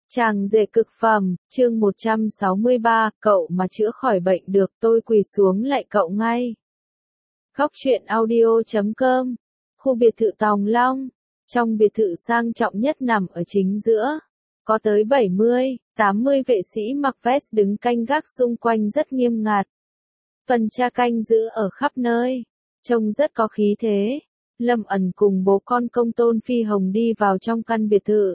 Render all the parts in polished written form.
Chàng rể cực phẩm, chương 163, cậu mà chữa khỏi bệnh được tôi quỳ xuống lạy cậu ngay. Góc truyện audio.com, khu biệt thự Tòng Long, trong biệt thự sang trọng nhất nằm ở chính giữa. Có tới 70, 80 vệ sĩ mặc vest đứng canh gác xung quanh rất nghiêm ngặt. Phần tra canh giữ ở khắp nơi, trông rất có khí thế. Lâm Ẩn cùng bố con Công Tôn Phi Hồng đi vào trong căn biệt thự.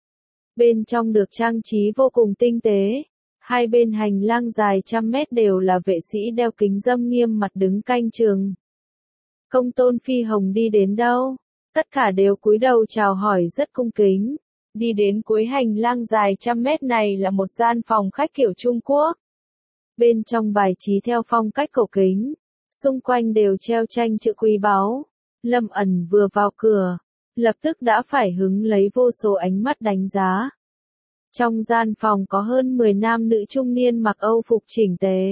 Bên trong được trang trí vô cùng tinh tế. Hai bên hành lang dài trăm mét đều là vệ sĩ đeo kính râm nghiêm mặt đứng canh chừng. Công Tôn Phi Hồng đi đến đâu, tất cả đều cúi đầu chào hỏi rất cung kính. Đi đến cuối hành lang dài trăm mét này là một gian phòng khách kiểu Trung Quốc. Bên trong bài trí theo phong cách cổ kính, xung quanh đều treo tranh chữ quý báu. Lâm Ẩn vừa vào cửa, lập tức đã phải hứng lấy vô số ánh mắt đánh giá. Trong gian phòng có hơn 10 nam nữ trung niên mặc Âu phục chỉnh tề.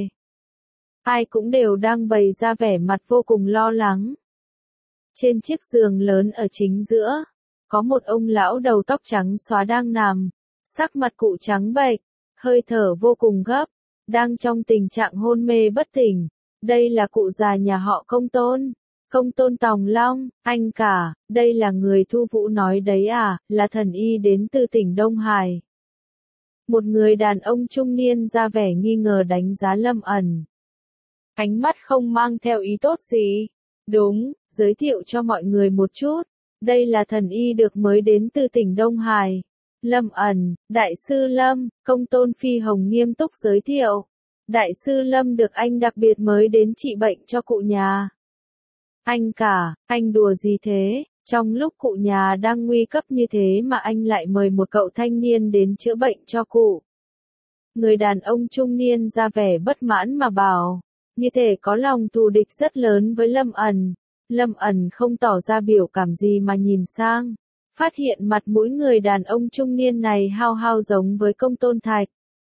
Ai cũng đều đang bày ra vẻ mặt vô cùng lo lắng. Trên chiếc giường lớn ở chính giữa, có một ông lão đầu tóc trắng xóa đang nằm, sắc mặt cụ trắng bệch, hơi thở vô cùng gấp, đang trong tình trạng hôn mê bất tỉnh. Đây là cụ già nhà họ Công Tôn. Công Tôn Tòng Long, anh cả, đây là người Thu Vũ nói đấy à, là thần y đến từ tỉnh Đông Hải. Một người đàn ông trung niên ra vẻ nghi ngờ đánh giá Lâm Ẩn. Ánh mắt không mang theo ý tốt gì. Đúng, giới thiệu cho mọi người một chút. Đây là thần y được mới đến từ tỉnh Đông Hải. Lâm Ẩn, Đại sư Lâm, Công Tôn Phi Hồng nghiêm túc giới thiệu. Đại sư Lâm được anh đặc biệt mới đến trị bệnh cho cụ nhà. Anh cả, anh đùa gì thế, trong lúc cụ nhà đang nguy cấp như thế mà anh lại mời một cậu thanh niên đến chữa bệnh cho cụ. Người đàn ông trung niên ra vẻ bất mãn mà bảo, như thể có lòng thù địch rất lớn với Lâm Ẩn. Lâm Ẩn không tỏ ra biểu cảm gì mà nhìn sang, phát hiện mặt mũi người đàn ông trung niên này hao hao giống với Công Tôn Thạch.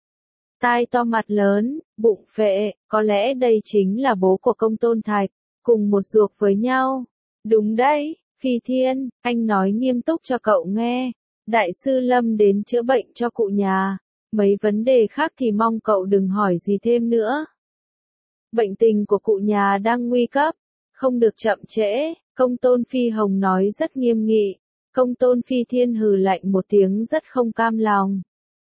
Tai to mặt lớn, bụng phệ, có lẽ đây chính là bố của Công Tôn Thạch. Cùng một ruột với nhau. Đúng đấy, Phi Thiên, anh nói nghiêm túc cho cậu nghe. Đại sư Lâm đến chữa bệnh cho cụ nhà. Mấy vấn đề khác thì mong cậu đừng hỏi gì thêm nữa. Bệnh tình của cụ nhà đang nguy cấp. Không được chậm trễ, Công Tôn Phi Hồng nói rất nghiêm nghị. Công Tôn Phi Thiên hừ lạnh một tiếng rất không cam lòng.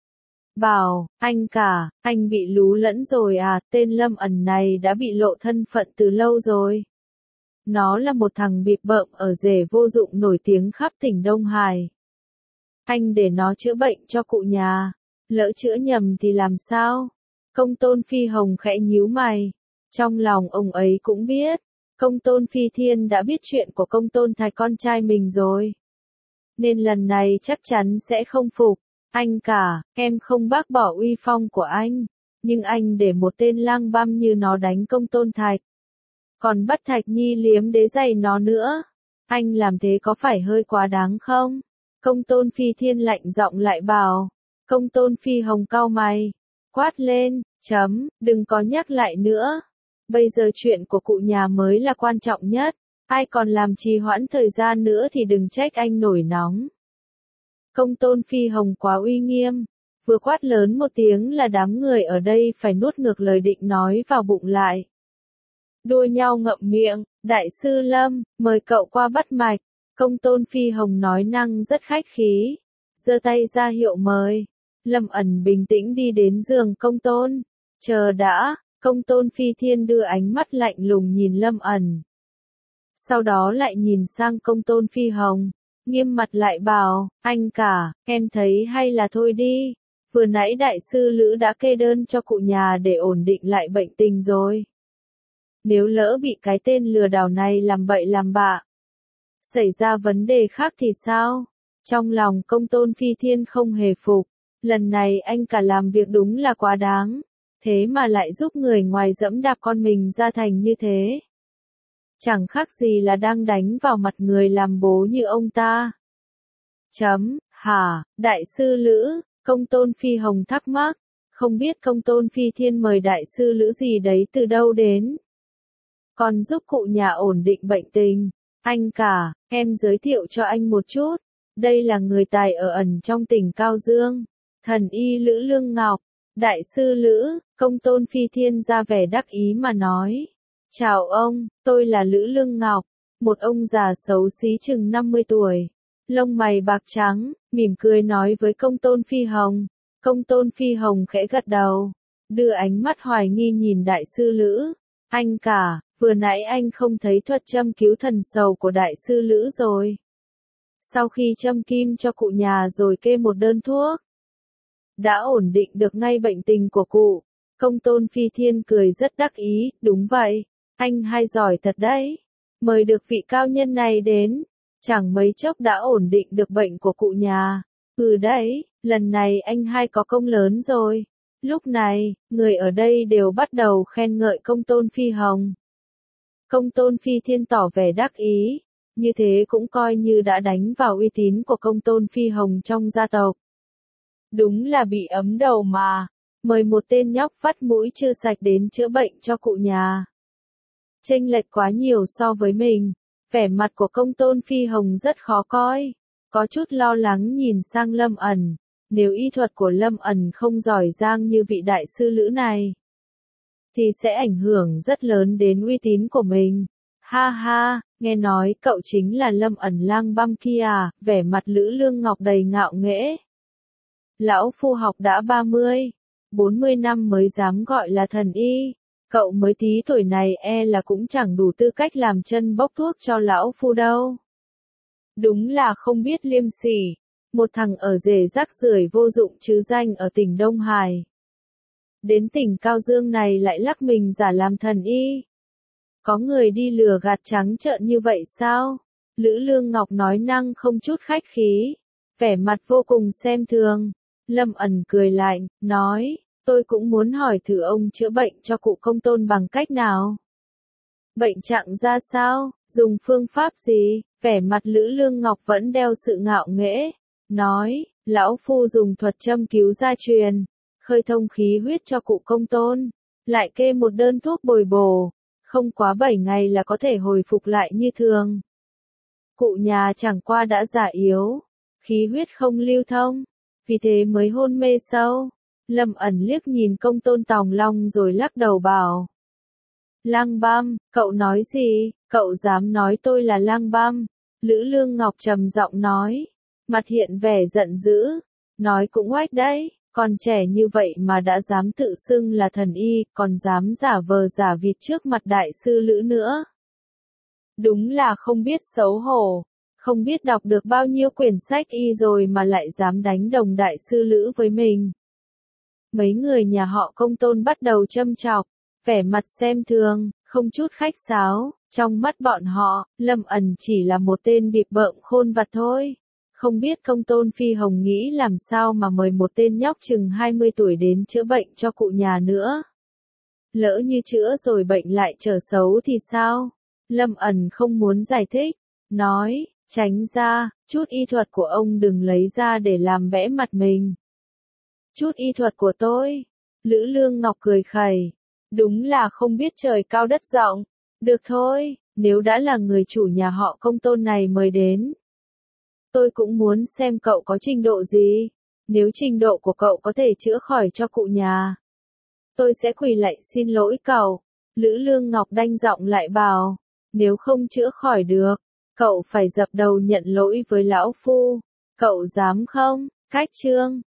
Bảo, anh cả, anh bị lú lẫn rồi à, tên Lâm Ẩn này đã bị lộ thân phận từ lâu rồi. Nó là một thằng bịp bợm ở rể vô dụng nổi tiếng khắp tỉnh Đông Hải. Anh để nó chữa bệnh cho cụ nhà, lỡ chữa nhầm thì làm sao? Công Tôn Phi Hồng khẽ nhíu mày. Trong lòng ông ấy cũng biết, Công Tôn Phi Thiên đã biết chuyện của Công Tôn Thạch con trai mình rồi. Nên lần này chắc chắn sẽ không phục. Anh cả, em không bác bỏ uy phong của anh, nhưng anh để một tên lang băm như nó đánh Công Tôn Thạch. Còn bắt Thạch Nhi liếm đế giày nó nữa. Anh làm thế có phải hơi quá đáng không? Công Tôn Phi Thiên lạnh giọng lại bảo. Công Tôn Phi Hồng cau mày. Quát lên, đừng có nhắc lại nữa. Bây giờ chuyện của cụ nhà mới là quan trọng nhất. Ai còn làm trì hoãn thời gian nữa thì đừng trách anh nổi nóng. Công Tôn Phi Hồng quá uy nghiêm. Vừa quát lớn một tiếng là đám người ở đây phải nuốt ngược lời định nói vào bụng lại. Đua nhau ngậm miệng, Đại sư Lâm, mời cậu qua bắt mạch. Công Tôn Phi Hồng nói năng rất khách khí, giơ tay ra hiệu mời. Lâm Ẩn bình tĩnh đi đến giường Công Tôn. Chờ đã, Công Tôn Phi Thiên đưa ánh mắt lạnh lùng nhìn Lâm Ẩn. Sau đó lại nhìn sang Công Tôn Phi Hồng, nghiêm mặt lại bảo, anh cả, em thấy hay là thôi đi. Vừa nãy đại sư Lữ đã kê đơn cho cụ nhà để ổn định lại bệnh tình rồi. Nếu lỡ bị cái tên lừa đảo này làm bậy làm bạ, xảy ra vấn đề khác thì sao? Trong lòng Công Tôn Phi Thiên không hề phục, lần này anh cả làm việc đúng là quá đáng, thế mà lại giúp người ngoài dẫm đạp con mình ra thành như thế. Chẳng khác gì là đang đánh vào mặt người làm bố như ông ta. Hả, đại sư Lữ, Công Tôn Phi Hồng thắc mắc, không biết Công Tôn Phi Thiên mời đại sư Lữ gì đấy từ đâu đến. Còn giúp cụ nhà ổn định bệnh tình. Anh cả, em giới thiệu cho anh một chút. Đây là người tài ở ẩn trong tỉnh Cao Dương. Thần y Lữ Lương Ngọc, đại sư Lữ, Công Tôn Phi Thiên ra vẻ đắc ý mà nói. Chào ông, tôi là Lữ Lương Ngọc, một ông già xấu xí chừng 50 tuổi. Lông mày bạc trắng, mỉm cười nói với Công Tôn Phi Hồng. Công Tôn Phi Hồng khẽ gật đầu, đưa ánh mắt hoài nghi nhìn đại sư Lữ. Anh cả, vừa nãy anh không thấy thuật châm cứu thần sầu của đại sư Lữ rồi. Sau khi châm kim cho cụ nhà rồi kê một đơn thuốc, đã ổn định được ngay bệnh tình của cụ. Công Tôn Phi Thiên cười rất đắc ý, đúng vậy, anh hai giỏi thật đấy. Mời được vị cao nhân này đến, chẳng mấy chốc đã ổn định được bệnh của cụ nhà. Ừ đấy, lần này anh hai có công lớn rồi. Lúc này, người ở đây đều bắt đầu khen ngợi Công Tôn Phi Hồng. Công Tôn Phi Thiên tỏ vẻ đắc ý, như thế cũng coi như đã đánh vào uy tín của Công Tôn Phi Hồng trong gia tộc. Đúng là bị ấm đầu mà, mời một tên nhóc vắt mũi chưa sạch đến chữa bệnh cho cụ nhà. Chênh lệch quá nhiều so với mình, vẻ mặt của Công Tôn Phi Hồng rất khó coi, có chút lo lắng nhìn sang Lâm ẩn, nếu y thuật của Lâm ẩn không giỏi giang như vị đại sư Lữ này, thì sẽ ảnh hưởng rất lớn đến uy tín của mình. Ha ha, nghe nói cậu chính là Lâm ẩn lang băm kia à, vẻ mặt Lữ Lương Ngọc đầy ngạo nghễ. Lão phu học đã 40 năm mới dám gọi là thần y, cậu mới tí tuổi này e là cũng chẳng đủ tư cách làm chân bốc thuốc cho lão phu đâu. Đúng là không biết liêm sỉ, một thằng ở rể rác rưởi vô dụng chứ danh ở tỉnh Đông Hải. Đến tỉnh Cao Dương này lại lắc mình giả làm thần y. Có người đi lừa gạt trắng trợn như vậy sao? Lữ Lương Ngọc nói năng không chút khách khí, vẻ mặt vô cùng xem thường. Lâm ẩn cười lạnh, nói, tôi cũng muốn hỏi thử ông chữa bệnh cho cụ Công Tôn bằng cách nào? Bệnh trạng ra sao, dùng phương pháp gì? Vẻ mặt Lữ Lương Ngọc vẫn đeo sự ngạo nghễ, nói, lão phu dùng thuật châm cứu gia truyền, khơi thông khí huyết cho cụ Công Tôn, lại kê một đơn thuốc bồi bổ, không quá 7 ngày là có thể hồi phục lại như thường. Cụ nhà chẳng qua đã già yếu, khí huyết không lưu thông, vì thế mới hôn mê sâu. Lâm ẩn liếc nhìn Công Tôn Tòng Long rồi lắc đầu bảo. Lang băm, cậu nói gì, cậu dám nói tôi là lang băm? Lữ Lương Ngọc trầm giọng nói, mặt hiện vẻ giận dữ, nói cũng oách đấy, còn trẻ như vậy mà đã dám tự xưng là thần y, còn dám giả vờ giả vịt trước mặt đại sư Lữ nữa. Đúng là không biết xấu hổ, không biết đọc được bao nhiêu quyển sách y rồi mà lại dám đánh đồng đại sư Lữ với mình. Mấy người nhà họ Công Tôn bắt đầu châm chọc, vẻ mặt xem thường, không chút khách sáo, trong mắt bọn họ, Lâm ẩn chỉ là một tên bịp bợm khôn vặt thôi. Không biết Công Tôn Phi Hồng nghĩ làm sao mà mời một tên nhóc chừng 20 tuổi đến chữa bệnh cho cụ nhà nữa. Lỡ như chữa rồi bệnh lại trở xấu thì sao? Lâm ẩn không muốn giải thích, nói, tránh ra, chút y thuật của ông đừng lấy ra để làm bẽ mặt mình. Chút y thuật của tôi? Lữ Lương Ngọc cười khẩy, đúng là không biết trời cao đất rộng. Được thôi, nếu đã là người chủ nhà họ Công Tôn này mời đến, tôi cũng muốn xem cậu có trình độ gì. Nếu trình độ của cậu có thể chữa khỏi cho cụ nhà, tôi sẽ quỳ lạy xin lỗi cậu. Lữ Lương Ngọc đanh giọng lại bảo, nếu không chữa khỏi được, cậu phải dập đầu nhận lỗi với lão phu. Cậu dám không? Cách chương